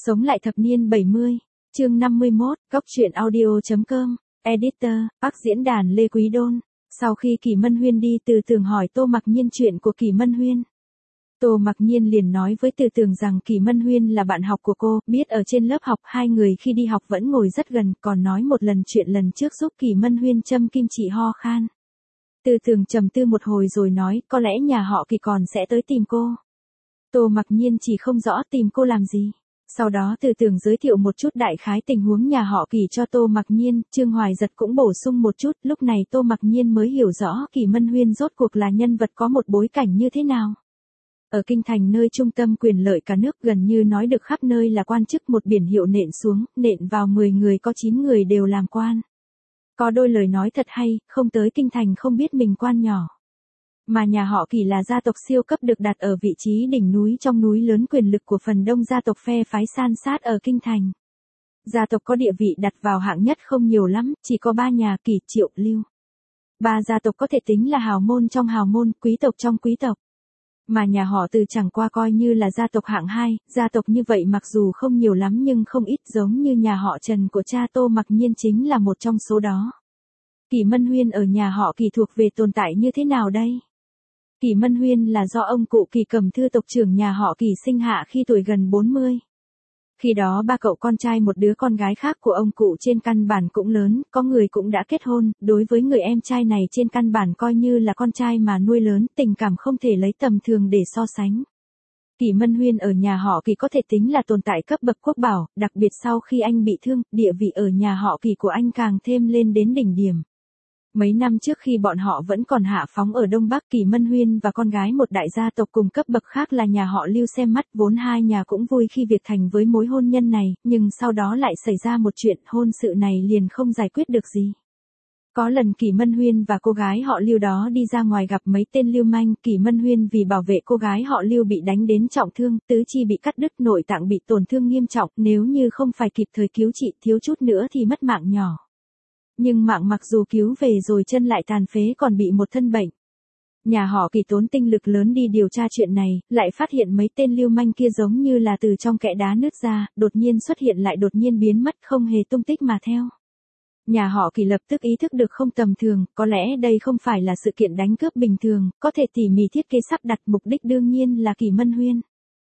Sống lại thập niên 70, chương 51, góc truyện audio.com, editor, Bắc diễn đàn Lê Quý Đôn. Sau khi Kỷ Mân Huyên đi, Từ Tường hỏi Tô Mặc Nhiên chuyện của Kỷ Mân Huyên. Tô Mặc Nhiên liền nói với Từ Tường rằng Kỷ Mân Huyên là bạn học của cô, biết ở trên lớp học hai người khi đi học vẫn ngồi rất gần, còn nói một lần chuyện lần trước giúp Kỷ Mân Huyên châm kim chỉ ho khan. Từ Tường trầm tư một hồi rồi nói, có lẽ nhà họ Kỷ còn sẽ tới tìm cô. Tô Mặc Nhiên chỉ không rõ tìm cô làm gì. Sau đó Từ Tường giới thiệu một chút đại khái tình huống nhà họ Kỷ cho Tô Mặc Nhiên, Trương Hoài Giật cũng bổ sung một chút, lúc này Tô Mặc Nhiên mới hiểu rõ Kỷ Mân Huyên rốt cuộc là nhân vật có một bối cảnh như thế nào. Ở Kinh Thành nơi trung tâm quyền lợi cả nước, gần như nói được khắp nơi là quan chức, một biển hiệu nện xuống, nện vào 10 người có 9 người đều làm quan. Có đôi lời nói thật hay, không tới Kinh Thành không biết mình quan nhỏ. Mà nhà họ Kỷ là gia tộc siêu cấp được đặt ở vị trí đỉnh núi trong núi lớn, quyền lực của phần đông gia tộc phe phái san sát ở Kinh Thành. Gia tộc có địa vị đặt vào hạng nhất không nhiều lắm, chỉ có 3 nhà Kỷ, Triệu, Lưu. 3 gia tộc có thể tính là hào môn trong hào môn, quý tộc trong quý tộc. Mà nhà họ Từ chẳng qua coi như là gia tộc hạng 2, gia tộc như vậy mặc dù không nhiều lắm nhưng không ít, giống như nhà họ Trần của cha Tô Mặc Nhiên chính là một trong số đó. Kỷ Mân Huyên ở nhà họ Kỷ thuộc về tồn tại như thế nào đây? Kỷ Mân Huyên là do ông cụ Kỷ Cẩm Thư tộc trưởng nhà họ Kỷ sinh hạ khi tuổi gần 40. Khi đó 3 cậu con trai một đứa con gái khác của ông cụ trên căn bản cũng lớn, có người cũng đã kết hôn, đối với người em trai này trên căn bản coi như là con trai mà nuôi lớn, tình cảm không thể lấy tầm thường để so sánh. Kỷ Mân Huyên ở nhà họ Kỷ có thể tính là tồn tại cấp bậc quốc bảo, đặc biệt sau khi anh bị thương, địa vị ở nhà họ Kỷ của anh càng thêm lên đến đỉnh điểm. Mấy năm trước khi bọn họ vẫn còn hạ phóng ở Đông Bắc, Kỷ Mân Huyên và con gái một đại gia tộc cùng cấp bậc khác là nhà họ Lưu xem mắt, vốn hai nhà cũng vui khi việc thành với mối hôn nhân này, nhưng sau đó lại xảy ra một chuyện, hôn sự này liền không giải quyết được gì. Có lần Kỷ Mân Huyên và cô gái họ Lưu đó đi ra ngoài gặp mấy tên lưu manh, Kỷ Mân Huyên vì bảo vệ cô gái họ Lưu bị đánh đến trọng thương, tứ chi bị cắt đứt, nội tạng bị tổn thương nghiêm trọng, nếu như không phải kịp thời cứu trị, thiếu chút nữa thì mất mạng nhỏ. Nhưng mạng mặc dù cứu về rồi chân lại tàn phế, còn bị một thân bệnh. Nhà họ Kỷ tốn tinh lực lớn đi điều tra chuyện này, lại phát hiện mấy tên lưu manh kia giống như là từ trong kẽ đá nứt ra, đột nhiên xuất hiện lại đột nhiên biến mất, không hề tung tích mà theo. Nhà họ Kỷ lập tức ý thức được không tầm thường, có lẽ đây không phải là sự kiện đánh cướp bình thường, có thể tỉ mỉ thiết kế sắp đặt, mục đích đương nhiên là Kỷ Mân Huyên.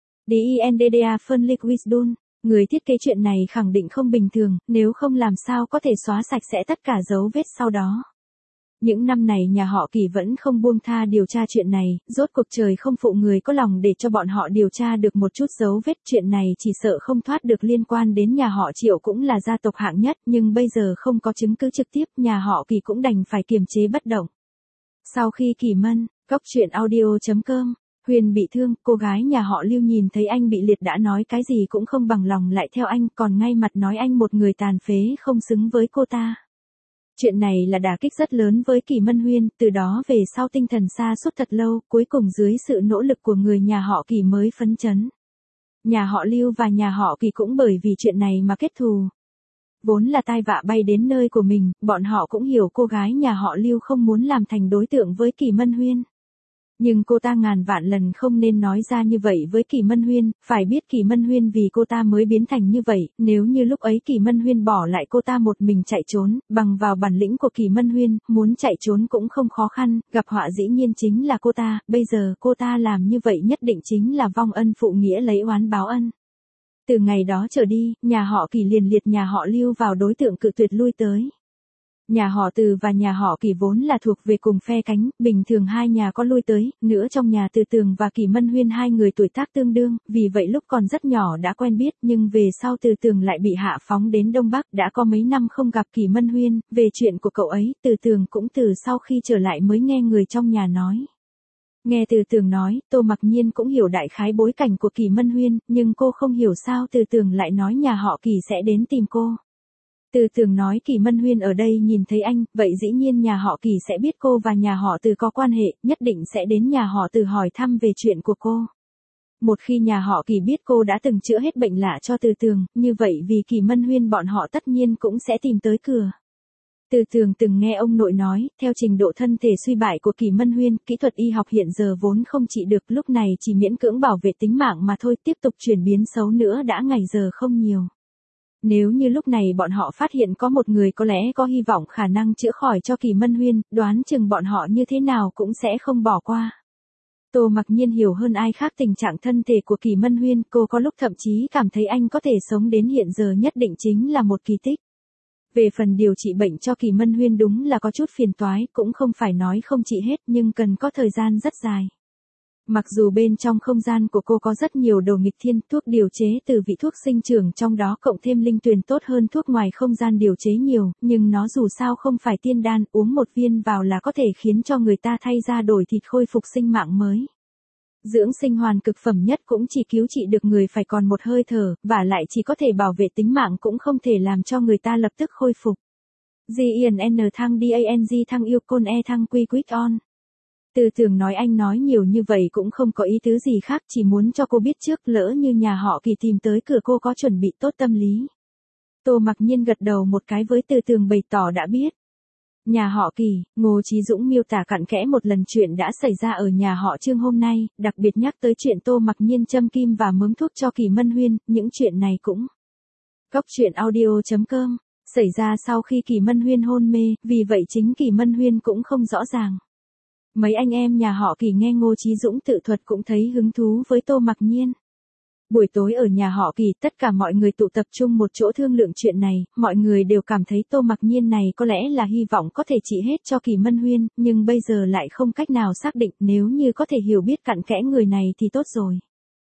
DINDDA Phân Liquid. Người thiết kế chuyện này khẳng định không bình thường, nếu không làm sao có thể xóa sạch sẽ tất cả dấu vết sau đó. Những năm này nhà họ Kỷ vẫn không buông tha điều tra chuyện này, rốt cuộc trời không phụ người có lòng để cho bọn họ điều tra được một chút dấu vết, chuyện này chỉ sợ không thoát được liên quan đến nhà họ Triệu, cũng là gia tộc hạng nhất, nhưng bây giờ không có chứng cứ trực tiếp, nhà họ Kỷ cũng đành phải kiềm chế bất động. Sau khi Kỷ Mân, góc truyện audio.com, Huyên bị thương, cô gái nhà họ Lưu nhìn thấy anh bị liệt đã nói cái gì cũng không bằng lòng lại theo anh, còn ngay mặt nói anh một người tàn phế không xứng với cô ta. Chuyện này là đả kích rất lớn với Kỷ Mân Huyên, từ đó về sau tinh thần sa sút thật lâu, cuối cùng dưới sự nỗ lực của người nhà họ Kỷ mới phấn chấn. Nhà họ Lưu và nhà họ Kỷ cũng bởi vì chuyện này mà kết thù. Vốn là tai vạ bay đến nơi của mình, bọn họ cũng hiểu cô gái nhà họ Lưu không muốn làm thành đối tượng với Kỷ Mân Huyên. Nhưng cô ta ngàn vạn lần không nên nói ra như vậy với Kỷ Mân Huyên, phải biết Kỷ Mân Huyên vì cô ta mới biến thành như vậy, nếu như lúc ấy Kỷ Mân Huyên bỏ lại cô ta một mình chạy trốn, bằng vào bản lĩnh của Kỷ Mân Huyên, muốn chạy trốn cũng không khó khăn, gặp họa dĩ nhiên chính là cô ta, bây giờ cô ta làm như vậy nhất định chính là vong ân phụ nghĩa, lấy oán báo ân. Từ ngày đó trở đi, nhà họ Kỷ liền liệt nhà họ Lưu vào đối tượng cự tuyệt lui tới. Nhà họ Từ và nhà họ Kỷ vốn là thuộc về cùng phe cánh, bình thường hai nhà có lui tới, nữa trong nhà Từ Tường và Kỷ Mân Huyên hai người tuổi tác tương đương, vì vậy lúc còn rất nhỏ đã quen biết, nhưng về sau Từ Tường lại bị hạ phóng đến Đông Bắc, đã có mấy năm không gặp Kỷ Mân Huyên, về chuyện của cậu ấy, Từ Tường cũng từ sau khi trở lại mới nghe người trong nhà nói. Nghe Từ Tường nói, Tô Mặc Nhiên cũng hiểu đại khái bối cảnh của Kỷ Mân Huyên, nhưng cô không hiểu sao Từ Tường lại nói nhà họ Kỷ sẽ đến tìm cô. Từ Tường nói Kỷ Mân Huyên ở đây nhìn thấy anh, vậy dĩ nhiên nhà họ Kỷ sẽ biết cô và nhà họ Từ có quan hệ, nhất định sẽ đến nhà họ Từ hỏi thăm về chuyện của cô. Một khi nhà họ Kỷ biết cô đã từng chữa hết bệnh lạ cho Từ Tường, như vậy vì Kỷ Mân Huyên bọn họ tất nhiên cũng sẽ tìm tới cửa. Từ Tường từng nghe ông nội nói, theo trình độ thân thể suy bại của Kỷ Mân Huyên, kỹ thuật y học hiện giờ vốn không trị được, lúc này chỉ miễn cưỡng bảo vệ tính mạng mà thôi, tiếp tục chuyển biến xấu nữa đã ngày giờ không nhiều. Nếu như lúc này bọn họ phát hiện có một người có lẽ có hy vọng khả năng chữa khỏi cho Kỷ Mân Huyên, đoán chừng bọn họ như thế nào cũng sẽ không bỏ qua. Tô Mặc Nhiên hiểu hơn ai khác tình trạng thân thể của Kỷ Mân Huyên, cô có lúc thậm chí cảm thấy anh có thể sống đến hiện giờ nhất định chính là một kỳ tích. Về phần điều trị bệnh cho Kỷ Mân Huyên đúng là có chút phiền toái, cũng không phải nói không trị hết nhưng cần có thời gian rất dài. Mặc dù bên trong không gian của cô có rất nhiều đồ nghịch thiên, thuốc điều chế từ vị thuốc sinh trưởng trong đó cộng thêm linh tuyền tốt hơn thuốc ngoài không gian điều chế nhiều, nhưng nó dù sao không phải tiên đan, uống một viên vào là có thể khiến cho người ta thay da đổi thịt khôi phục sinh mạng mới. Dưỡng sinh hoàn cực phẩm nhất cũng chỉ cứu trị được người phải còn một hơi thở, và lại chỉ có thể bảo vệ tính mạng cũng không thể làm cho người ta lập tức khôi phục. GIN thăng DANG thăng yêu côn E thăng quy quick on. Từ Tường nói anh nói nhiều như vậy cũng không có ý tứ gì khác, chỉ muốn cho cô biết trước lỡ như nhà họ Kỷ tìm tới cửa cô có chuẩn bị tốt tâm lý. Tô Mặc Nhiên gật đầu một cái với Từ Tường bày tỏ đã biết. Nhà họ Kỷ, Ngô Chí Dũng miêu tả cặn kẽ một lần chuyện đã xảy ra ở nhà họ Trương hôm nay, đặc biệt nhắc tới chuyện Tô Mặc Nhiên châm kim và mớm thuốc cho Kỷ Mân Huyên, những chuyện này cũng. Góc truyện audio.com, xảy ra sau khi Kỷ Mân Huyên hôn mê, vì vậy chính Kỷ Mân Huyên cũng không rõ ràng. Mấy anh em nhà họ Kỷ nghe Ngô Chí Dũng tự thuật cũng thấy hứng thú với Tô Mặc Nhiên. Buổi tối ở nhà họ Kỷ, tất cả mọi người tụ tập trung một chỗ thương lượng chuyện này, mọi người đều cảm thấy Tô Mặc Nhiên này có lẽ là hy vọng có thể trị hết cho Kỷ Mân Huyên, nhưng bây giờ lại không cách nào xác định, nếu như có thể hiểu biết cặn kẽ người này thì tốt rồi.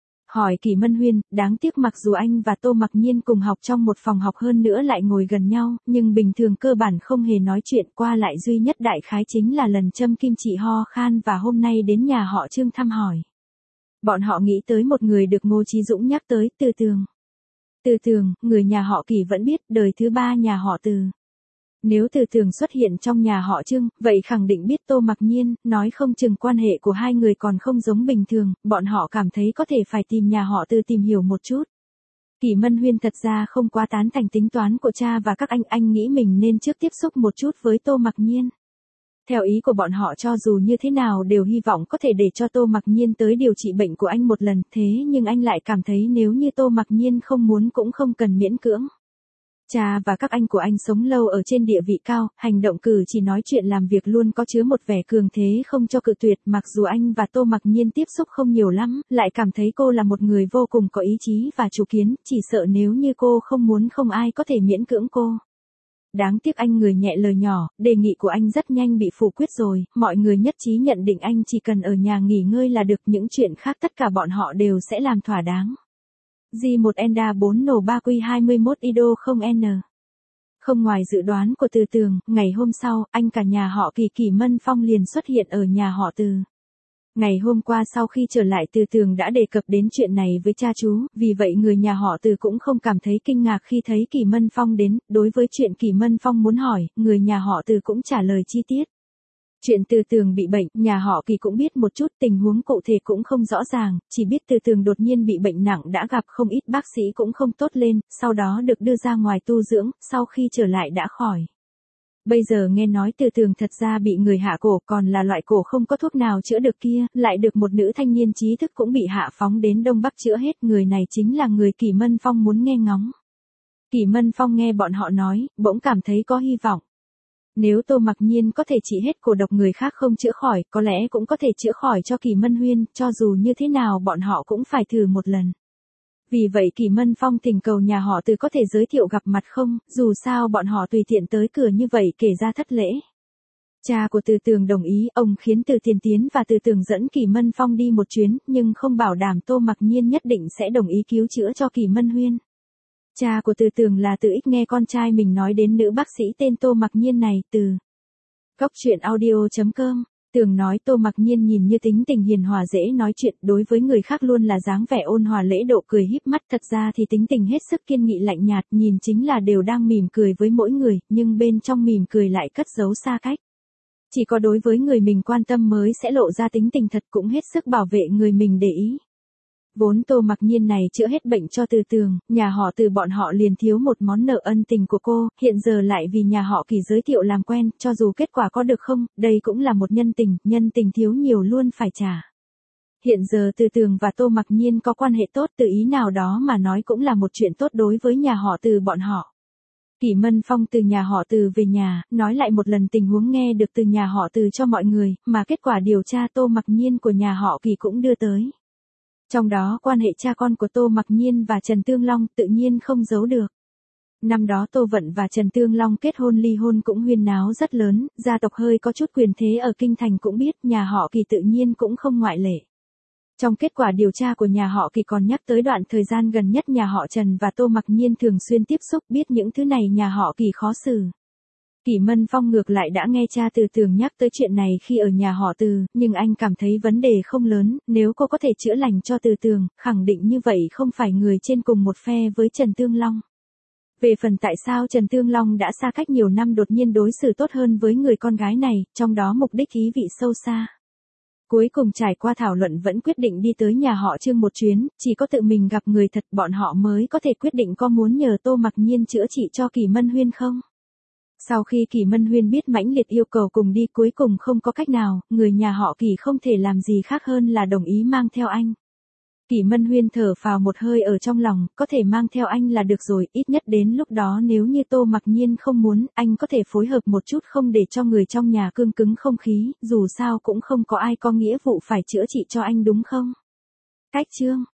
Hỏi Kỷ Mân Huyên, đáng tiếc mặc dù anh và Tô Mặc Nhiên cùng học trong một phòng học hơn nữa lại ngồi gần nhau, nhưng bình thường cơ bản không hề nói chuyện, qua lại duy nhất đại khái chính là lần châm kim trị ho khan và hôm nay đến nhà họ Trương thăm hỏi. Bọn họ nghĩ tới một người được Ngô Chí Dũng nhắc tới, Từ Tường. Từ Tường, người nhà họ Kỷ vẫn biết, đời thứ ba nhà họ Từ. Nếu Từ Tường xuất hiện trong nhà họ Trương, vậy khẳng định biết Tô Mặc Nhiên, nói không chừng quan hệ của hai người còn không giống bình thường, bọn họ cảm thấy có thể phải tìm nhà họ Từ tìm hiểu một chút. Kỷ Mân Huyên thật ra không quá tán thành tính toán của cha và các anh nghĩ mình nên trước tiếp xúc một chút với Tô Mặc Nhiên. Theo ý của bọn họ cho dù như thế nào đều hy vọng có thể để cho Tô Mặc Nhiên tới điều trị bệnh của anh một lần, thế nhưng anh lại cảm thấy nếu như Tô Mặc Nhiên không muốn cũng không cần miễn cưỡng. Cha và các anh của anh sống lâu ở trên địa vị cao, hành động cử chỉ nói chuyện làm việc luôn có chứa một vẻ cường thế không cho cự tuyệt, mặc dù anh và Tô Mặc Nhiên tiếp xúc không nhiều lắm, lại cảm thấy cô là một người vô cùng có ý chí và chủ kiến, chỉ sợ nếu như cô không muốn không ai có thể miễn cưỡng cô. Đáng tiếc anh người nhẹ lời nhỏ, đề nghị của anh rất nhanh bị phủ quyết rồi, mọi người nhất trí nhận định anh chỉ cần ở nhà nghỉ ngơi là được, những chuyện khác tất cả bọn họ đều sẽ làm thỏa đáng. G1 Enda 4 nổ 3Q21 Ido 0N. Không ngoài dự đoán của Từ Tường, ngày hôm sau, anh cả nhà họ Kỷ Mân Phong liền xuất hiện ở nhà họ Từ. Ngày hôm qua sau khi trở lại Từ Tường đã đề cập đến chuyện này với cha chú, vì vậy người nhà họ Từ cũng không cảm thấy kinh ngạc khi thấy Kỷ Mân Phong đến, đối với chuyện Kỷ Mân Phong muốn hỏi, người nhà họ Từ cũng trả lời chi tiết. Chuyện Từ Tường bị bệnh, nhà họ Kỷ cũng biết một chút, tình huống cụ thể cũng không rõ ràng, chỉ biết Từ Tường đột nhiên bị bệnh nặng đã gặp không ít bác sĩ cũng không tốt lên, sau đó được đưa ra ngoài tu dưỡng, sau khi trở lại đã khỏi. Bây giờ nghe nói Từ Tường thật ra bị người hạ cổ, còn là loại cổ không có thuốc nào chữa được kia, lại được một nữ thanh niên trí thức cũng bị hạ phóng đến Đông Bắc chữa hết, người này chính là người Kỷ Mân Phong muốn nghe ngóng. Kỷ Mân Phong nghe bọn họ nói, bỗng cảm thấy có hy vọng. Nếu Tô Mặc Nhiên có thể trị hết cổ độc người khác không chữa khỏi, có lẽ cũng có thể chữa khỏi cho Kỷ Mân Huyên, cho dù như thế nào bọn họ cũng phải thử một lần. Vì vậy Kỷ Mân Phong thỉnh cầu nhà họ Từ có thể giới thiệu gặp mặt không, dù sao bọn họ tùy tiện tới cửa như vậy kể ra thất lễ. Cha của Từ Tường đồng ý, ông khiến Từ Tiền Tiến và Từ Tường dẫn Kỷ Mân Phong đi một chuyến, nhưng không bảo đảm Tô Mặc Nhiên nhất định sẽ đồng ý cứu chữa cho Kỷ Mân Huyên. Cha của Từ Tường là Từ Ích nghe con trai mình nói đến nữ bác sĩ tên Tô Mặc Nhiên này, từ góc truyện audio.com. Tường nói Tô Mặc Nhiên nhìn như tính tình hiền hòa dễ nói chuyện, đối với người khác luôn là dáng vẻ ôn hòa lễ độ cười híp mắt, thật ra thì tính tình hết sức kiên nghị lạnh nhạt, nhìn chính là đều đang mỉm cười với mỗi người, nhưng bên trong mỉm cười lại cất giấu xa cách. Chỉ có đối với người mình quan tâm mới sẽ lộ ra tính tình thật, cũng hết sức bảo vệ người mình để ý. Vốn Tô Mặc Nhiên này chữa hết bệnh cho Từ Tường, nhà họ Từ bọn họ liền thiếu một món nợ ân tình của cô, hiện giờ lại vì nhà họ Kỳ giới thiệu làm quen, cho dù kết quả có được không, đây cũng là một nhân tình thiếu nhiều luôn phải trả. Hiện giờ Từ Tường và Tô Mặc Nhiên có quan hệ tốt, từ ý nào đó mà nói cũng là một chuyện tốt đối với nhà họ Từ bọn họ. Kỷ Mân Phong từ nhà họ Từ về nhà, nói lại một lần tình huống nghe được từ nhà họ Từ cho mọi người, mà kết quả điều tra Tô Mặc Nhiên của nhà họ Kỳ cũng đưa tới. Trong đó quan hệ cha con của Tô Mặc Nhiên và Trần Tương Long tự nhiên không giấu được. Năm đó Tô Vận và Trần Tương Long kết hôn ly hôn cũng huyên náo rất lớn, gia tộc hơi có chút quyền thế ở Kinh Thành cũng biết, nhà họ Kỳ tự nhiên cũng không ngoại lệ. Trong kết quả điều tra của nhà họ Kỳ còn nhắc tới đoạn thời gian gần nhất nhà họ Trần và Tô Mặc Nhiên thường xuyên tiếp xúc, biết những thứ này nhà họ Kỳ khó xử. Kỷ Mân Phong ngược lại đã nghe cha Từ Tường nhắc tới chuyện này khi ở nhà họ Từ, nhưng anh cảm thấy vấn đề không lớn, nếu cô có thể chữa lành cho Từ Tường, khẳng định như vậy không phải người trên cùng một phe với Trần Tương Long. Về phần tại sao Trần Tương Long đã xa cách nhiều năm đột nhiên đối xử tốt hơn với người con gái này, trong đó mục đích ý vị sâu xa. Cuối cùng trải qua thảo luận vẫn quyết định đi tới nhà họ Trương một chuyến, chỉ có tự mình gặp người thật bọn họ mới có thể quyết định có muốn nhờ Tô Mặc Nhiên chữa trị cho Kỷ Mân Huyên không. Sau khi Kỷ Mân Huyên biết mãnh liệt yêu cầu cùng đi, cuối cùng không có cách nào, người nhà họ Kỷ không thể làm gì khác hơn là đồng ý mang theo anh. Kỷ Mân Huyên thở phào một hơi ở trong lòng, có thể mang theo anh là được rồi, ít nhất đến lúc đó nếu như Tô Mặc Nhiên không muốn, anh có thể phối hợp một chút không để cho người trong nhà cương cứng không khí, dù sao cũng không có ai có nghĩa vụ phải chữa trị cho anh đúng không? Cách chương